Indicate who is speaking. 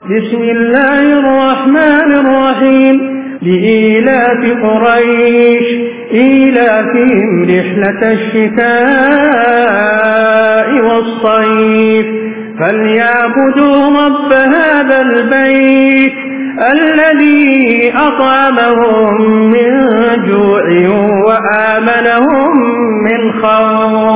Speaker 1: बिस्मिल्लाहिर्रहमानिर्रहीम लिईलाफि क़ुरैश ईलाफिहिम रिह्लतश्शिताइ वस्सैफ फल्यअबुदू रब्ब हाज़ल बैत अल्लज़ी अत्'अमहुम मिन जू'इन व आमनहुम मिन खौफ।